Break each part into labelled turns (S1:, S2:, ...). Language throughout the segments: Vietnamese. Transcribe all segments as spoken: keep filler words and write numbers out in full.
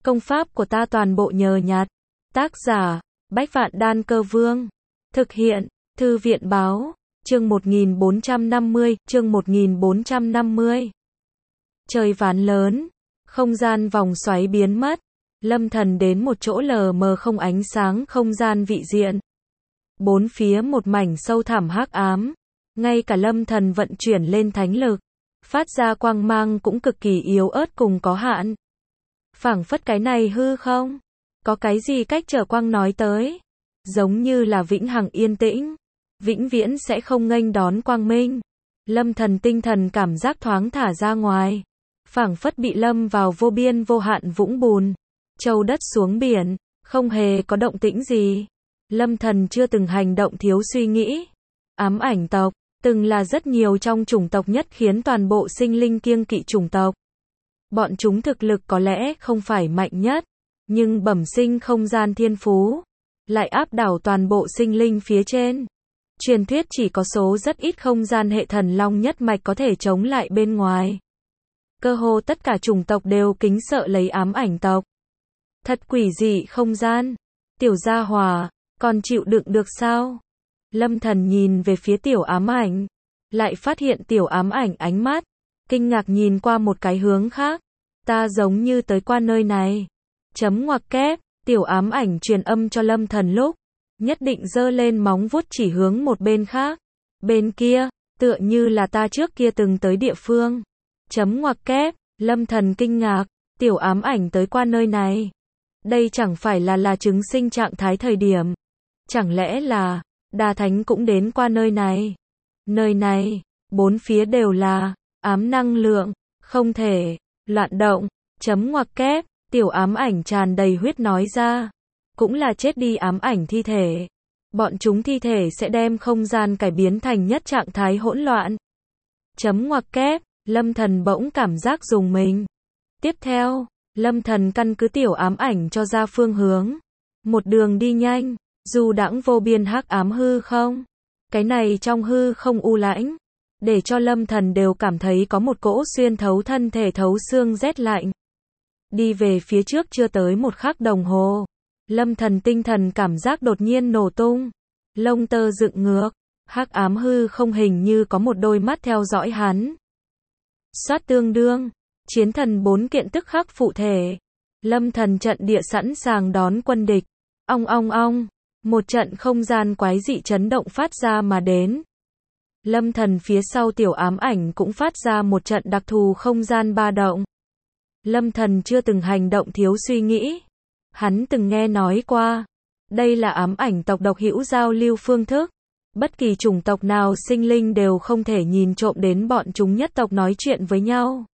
S1: Công pháp của ta toàn bộ nhờ nhặt. Tác giả, Bách Vạn Đan Cơ Vương. Thực hiện, Thư viện Báo. Chương một nghìn bốn trăm năm mươi, chương một nghìn bốn trăm năm mươi. Trời ván lớn, không gian vòng xoáy biến mất. Lâm Thần đến một chỗ lờ mờ không ánh sáng không gian vị diện. Bốn phía một mảnh sâu thẳm hắc ám. Ngay cả Lâm Thần vận chuyển lên thánh lực, phát ra quang mang cũng cực kỳ yếu ớt cùng có hạn. Phảng phất cái này hư không? Có cái gì cách trở quang nói tới? Giống như là vĩnh hằng yên tĩnh, vĩnh viễn sẽ không nghênh đón quang minh. Lâm Thần tinh thần cảm giác thoáng thả ra ngoài, phảng phất bị lâm vào vô biên vô hạn vũng bùn, châu đất xuống biển, không hề có động tĩnh gì. Lâm Thần chưa từng hành động thiếu suy nghĩ. Ám ảnh tộc, từng là rất nhiều trong chủng tộc nhất khiến toàn bộ sinh linh kiêng kỵ chủng tộc. Bọn chúng thực lực có lẽ không phải mạnh nhất, nhưng bẩm sinh không gian thiên phú lại áp đảo toàn bộ sinh linh phía trên. Truyền thuyết chỉ có số rất ít không gian hệ thần long nhất mạch có thể chống lại bên ngoài. Cơ hồ tất cả chủng tộc đều kính sợ lấy ám ảnh tộc. Thật quỷ dị không gian. Tiểu gia hỏa, còn chịu đựng được sao? Lâm Thần nhìn về phía tiểu ám ảnh, lại phát hiện tiểu ám ảnh ánh mắt kinh ngạc nhìn qua một cái hướng khác. Ta giống như tới qua nơi này. Chấm ngoặc kép, tiểu ám ảnh truyền âm cho Lâm Thần lúc nhất định giơ lên móng vuốt chỉ hướng một bên khác. Bên kia, tựa như là ta trước kia từng tới địa phương. Chấm ngoặc kép, Lâm Thần kinh ngạc, tiểu ám ảnh tới qua nơi này. Đây chẳng phải là là chứng sinh trạng thái thời điểm. Chẳng lẽ là Đà Thánh cũng đến qua nơi này? Nơi này, bốn phía đều là ám năng lượng, không thể loạn động. Chấm ngoặc kép, tiểu ám ảnh tràn đầy huyết nói ra. Cũng là chết đi ám ảnh thi thể. Bọn chúng thi thể sẽ đem không gian cải biến thành nhất trạng thái hỗn loạn. Chấm ngoặc kép, Lâm Thần bỗng cảm giác dùng mình. Tiếp theo, Lâm Thần căn cứ tiểu ám ảnh cho ra phương hướng. Một đường đi nhanh, dù đãng vô biên hắc ám hư không. Cái này trong hư không u lãnh, để cho Lâm Thần đều cảm thấy có một cỗ xuyên thấu thân thể thấu xương rét lạnh. Đi về phía trước chưa tới một khắc đồng hồ, Lâm Thần tinh thần cảm giác đột nhiên nổ tung, lông tơ dựng ngược, hắc ám hư không hình như có một đôi mắt theo dõi hắn. Soát tương đương, chiến thần bốn kiện tức khắc phụ thể. Lâm Thần trận địa sẵn sàng đón quân địch. Ong ong ong, một trận không gian quái dị chấn động phát ra mà đến. Lâm Thần phía sau tiểu ám ảnh cũng phát ra một trận đặc thù không gian ba động. Lâm Thần chưa từng hành động thiếu suy nghĩ. Hắn từng nghe nói qua, đây là ám ảnh tộc độc hữu giao lưu phương thức. Bất kỳ chủng tộc nào sinh linh đều không thể nhìn trộm đến bọn chúng nhất tộc nói chuyện với nhau.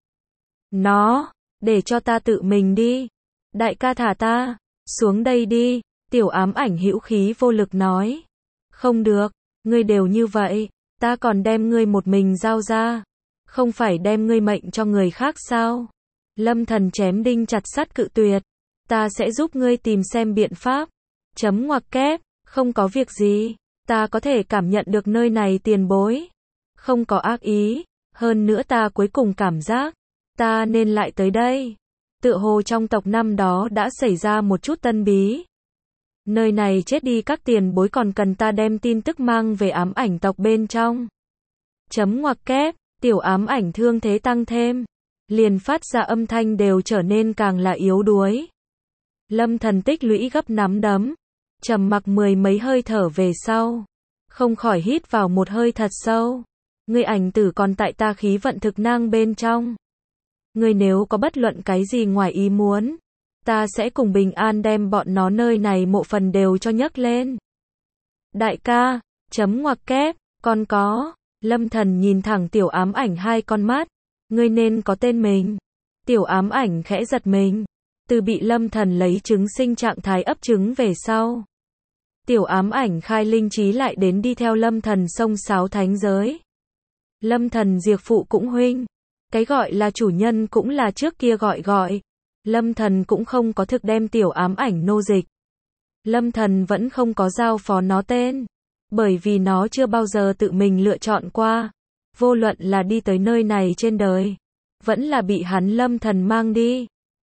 S1: Nó, để cho ta tự mình đi. Đại ca thả ta, xuống đây đi, tiểu ám ảnh hữu khí vô lực nói. Không được, ngươi đều như vậy, ta còn đem ngươi một mình giao ra. Không phải đem ngươi mệnh cho người khác sao? Lâm Thần chém đinh chặt sắt cự tuyệt. Ta sẽ giúp ngươi tìm xem biện pháp. Chấm ngoặc kép, không có việc gì. Ta có thể cảm nhận được nơi này tiền bối. Không có ác ý. Hơn nữa ta cuối cùng cảm giác, ta nên lại tới đây. Tựa hồ trong tộc năm đó đã xảy ra một chút tân bí. Nơi này chết đi các tiền bối còn cần ta đem tin tức mang về ám ảnh tộc bên trong. Chấm ngoặc kép, tiểu ám ảnh thương thế tăng thêm. Liền phát ra âm thanh đều trở nên càng là yếu đuối. Lâm Thần tích lũy gấp nắm đấm. Trầm mặc mười mấy hơi thở về sau. Không khỏi hít vào một hơi thật sâu. Ngươi ảnh tử còn tại ta khí vận thực năng bên trong. Ngươi nếu có bất luận cái gì ngoài ý muốn, ta sẽ cùng bình an đem bọn nó nơi này mộ phần đều cho nhấc lên. Đại ca, chấm ngoặc kép, còn có. Lâm Thần nhìn thẳng tiểu ám ảnh hai con mắt. Ngươi nên có tên mình. Tiểu ám ảnh khẽ giật mình. Từ bị Lâm Thần lấy trứng sinh trạng thái ấp trứng về sau, tiểu ám ảnh khai linh trí lại đến đi theo Lâm Thần sông sáo thánh giới. Lâm Thần diệt phụ cũng huynh. Cái gọi là chủ nhân cũng là trước kia gọi gọi. Lâm Thần cũng không có thực đem tiểu ám ảnh nô dịch. Lâm Thần vẫn không có giao phó nó tên. Bởi vì nó chưa bao giờ tự mình lựa chọn qua. Vô luận là đi tới nơi này trên đời, vẫn là bị hắn Lâm Thần mang đi.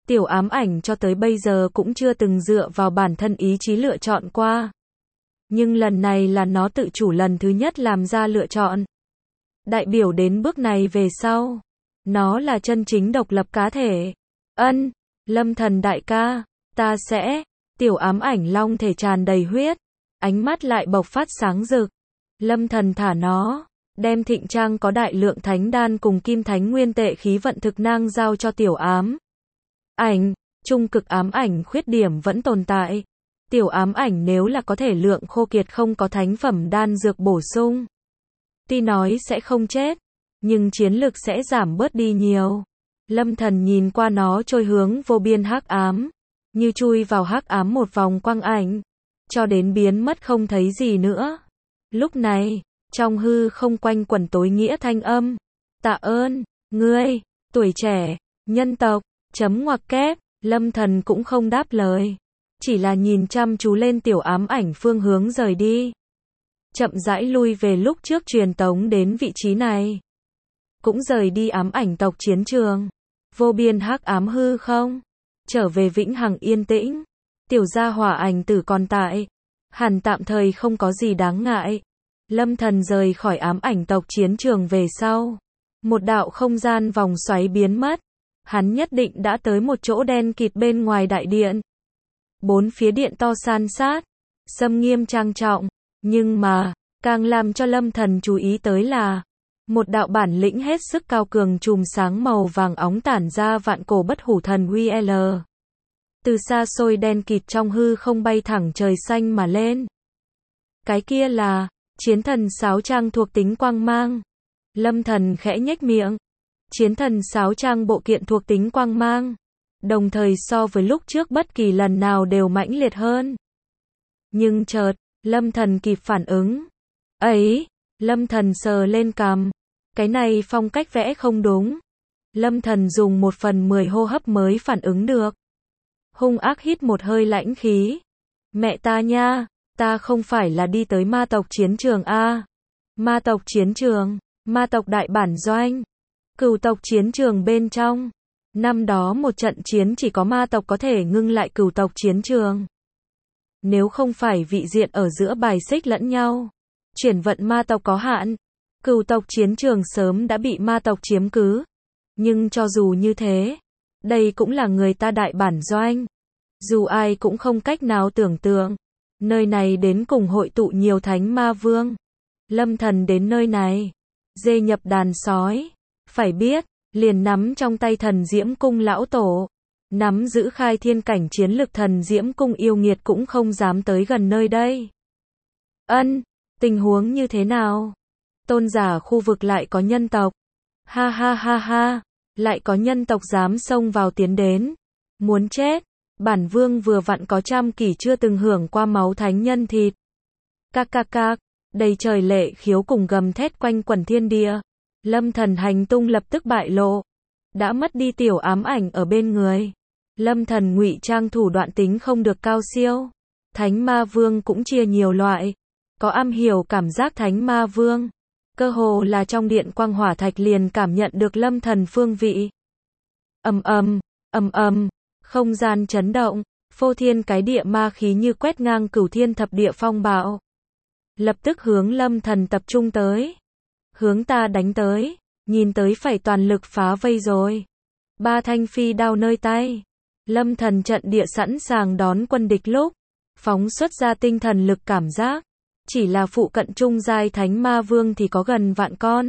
S1: Tiểu ám ảnh cho tới bây giờ cũng chưa từng dựa vào bản thân ý chí lựa chọn qua. Nhưng lần này là nó tự chủ lần thứ nhất làm ra lựa chọn. Đại biểu đến bước này về sau. Nó là chân chính độc lập cá thể. Ân, Lâm Thần đại ca, ta sẽ. Tiểu ám ảnh long thể tràn đầy huyết. Ánh mắt lại bộc phát sáng rực. Lâm Thần thả nó. Đem thịnh trang có đại lượng thánh đan cùng kim thánh nguyên tệ khí vận thực năng giao cho tiểu ám ảnh. Trung cực ám ảnh khuyết điểm vẫn tồn tại. Tiểu ám ảnh nếu là có thể lượng khô kiệt không có thánh phẩm đan dược bổ sung. Tuy nói sẽ không chết, nhưng chiến lực sẽ giảm bớt đi nhiều. Lâm Thần nhìn qua nó trôi hướng vô biên hắc ám, như chui vào hắc ám một vòng quang ảnh, cho đến biến mất không thấy gì nữa. Lúc này, trong hư không quanh quẩn tối nghĩa thanh âm. Tạ ơn, ngươi, tuổi trẻ, nhân tộc, chấm ngoặc kép, Lâm Thần cũng không đáp lời. Chỉ là nhìn chăm chú lên tiểu ám ảnh phương hướng rời đi. Chậm rãi lui về lúc trước truyền tống đến vị trí này. Cũng rời đi ám ảnh tộc chiến trường. Vô biên hắc ám hư không. Trở về vĩnh hằng yên tĩnh. Tiểu gia hỏa ảnh tử còn tại. Hẳn tạm thời không có gì đáng ngại. Lâm Thần rời khỏi ám ảnh tộc chiến trường về sau. Một đạo không gian vòng xoáy biến mất. Hắn nhất định đã tới một chỗ đen kịt bên ngoài đại điện. Bốn phía điện to san sát. Xâm nghiêm trang trọng. Nhưng mà, càng làm cho Lâm Thần chú ý tới là một đạo bản lĩnh hết sức cao cường chùm sáng màu vàng óng tản ra vạn cổ bất hủ thần uy L. Từ xa xôi đen kịt trong hư không bay thẳng trời xanh mà lên. Cái kia là chiến thần sáo trang thuộc tính quang mang. Lâm Thần khẽ nhếch miệng. Chiến thần sáo trang bộ kiện thuộc tính quang mang. Đồng thời so với lúc trước bất kỳ lần nào đều mãnh liệt hơn. Nhưng chợt, Lâm Thần kịp phản ứng. Ấy, Lâm Thần sờ lên cằm. Cái này phong cách vẽ không đúng. Lâm Thần dùng một phần mười hô hấp mới phản ứng được. Hung ác hít một hơi lãnh khí. Mẹ ta nha, ta không phải là đi tới ma tộc chiến trường a. Ma tộc chiến trường, ma tộc đại bản doanh, cửu tộc chiến trường bên trong. Năm đó một trận chiến chỉ có ma tộc có thể ngưng lại cửu tộc chiến trường. Nếu không phải vị diện ở giữa bài xích lẫn nhau, chuyển vận ma tộc có hạn, cửu tộc chiến trường sớm đã bị ma tộc chiếm cứ. Nhưng cho dù như thế, đây cũng là người ta đại bản doanh. Dù ai cũng không cách nào tưởng tượng, nơi này đến cùng hội tụ nhiều thánh ma vương. Lâm Thần đến nơi này, dê nhập đàn sói. Phải biết, liền nắm trong tay thần diễm cung lão tổ. Nắm giữ khai thiên cảnh chiến lực thần diễm cung yêu nghiệt cũng không dám tới gần nơi đây. Ân, tình huống như thế nào? Tôn giả khu vực lại có nhân tộc. Ha ha ha ha, lại có nhân tộc dám xông vào tiến đến. Muốn chết, bản vương vừa vặn có trăm kỷ chưa từng hưởng qua máu thánh nhân thịt. Các các các, đầy trời lệ khiếu cùng gầm thét quanh quẩn thiên địa. Lâm Thần hành tung lập tức bại lộ. Đã mất đi tiểu ám ảnh ở bên người. Lâm Thần ngụy trang thủ đoạn tính không được cao siêu. Thánh ma vương cũng chia nhiều loại. Có am hiểu cảm giác thánh ma vương. Cơ hồ là trong điện quang hỏa thạch liền cảm nhận được Lâm Thần phương vị. Ầm ầm, ầm ầm, không gian chấn động, phô thiên cái địa ma khí như quét ngang cửu thiên thập địa phong bạo. Lập tức hướng Lâm Thần tập trung tới. Hướng ta đánh tới, nhìn tới phải toàn lực phá vây rồi. Ba thanh phi đao nơi tay. Lâm Thần trận địa sẵn sàng đón quân địch lúc. Phóng xuất ra tinh thần lực cảm giác. Chỉ là phụ cận trung giai thánh ma vương thì có gần vạn con.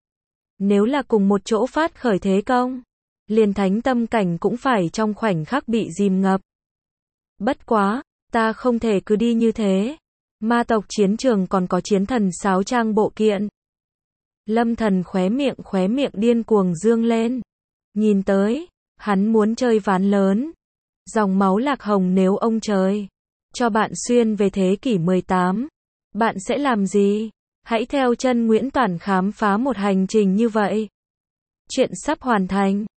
S1: Nếu là cùng một chỗ phát khởi thế công, liền thánh tâm cảnh cũng phải trong khoảnh khắc bị dìm ngập. Bất quá, ta không thể cứ đi như thế. Ma tộc chiến trường còn có chiến thần sáo trang bộ kiện. Lâm Thần khóe miệng khóe miệng điên cuồng dương lên. Nhìn tới, hắn muốn chơi ván lớn. Dòng máu lạc hồng nếu ông trời cho bạn xuyên về thế kỷ mười tám, bạn sẽ làm gì? Hãy theo chân Nguyễn Toản khám phá một hành trình như vậy. Chuyện sắp hoàn thành.